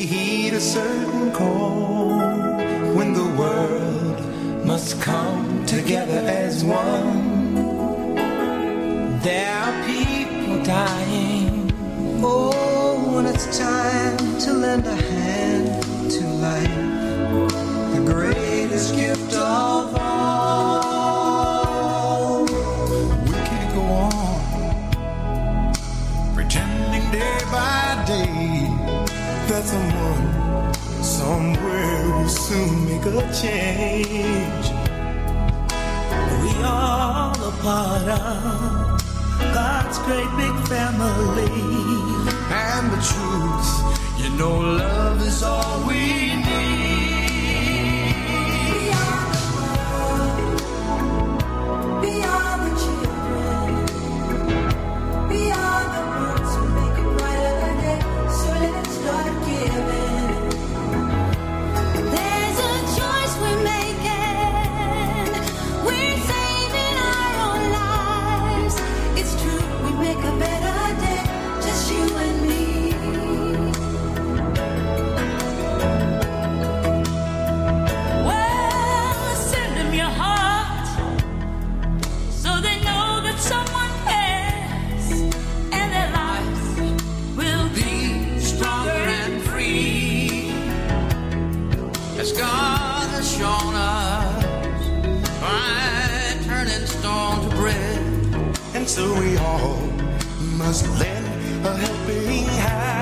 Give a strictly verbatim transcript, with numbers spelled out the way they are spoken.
heed a certain call when the world must come together as one. There are people dying. Oh, when it's time to lend a hand to life, the greatest gift of all. We can't go on pretending day by day that someone somewhere will soon make a change. We all a part of God's great big family. And the truth, you know, love is all we need. We are the world. We are the children. We are the ones who make a brighter day. So let's start giving. There's a choice we're making. We're saving our own lives. It's true, we make a better day. Just you and me. Well, send them your heart so they know that someone cares, and their lives will be stronger and free, as God has shown us by turning stone to bread. And so we all must lend a helping hand.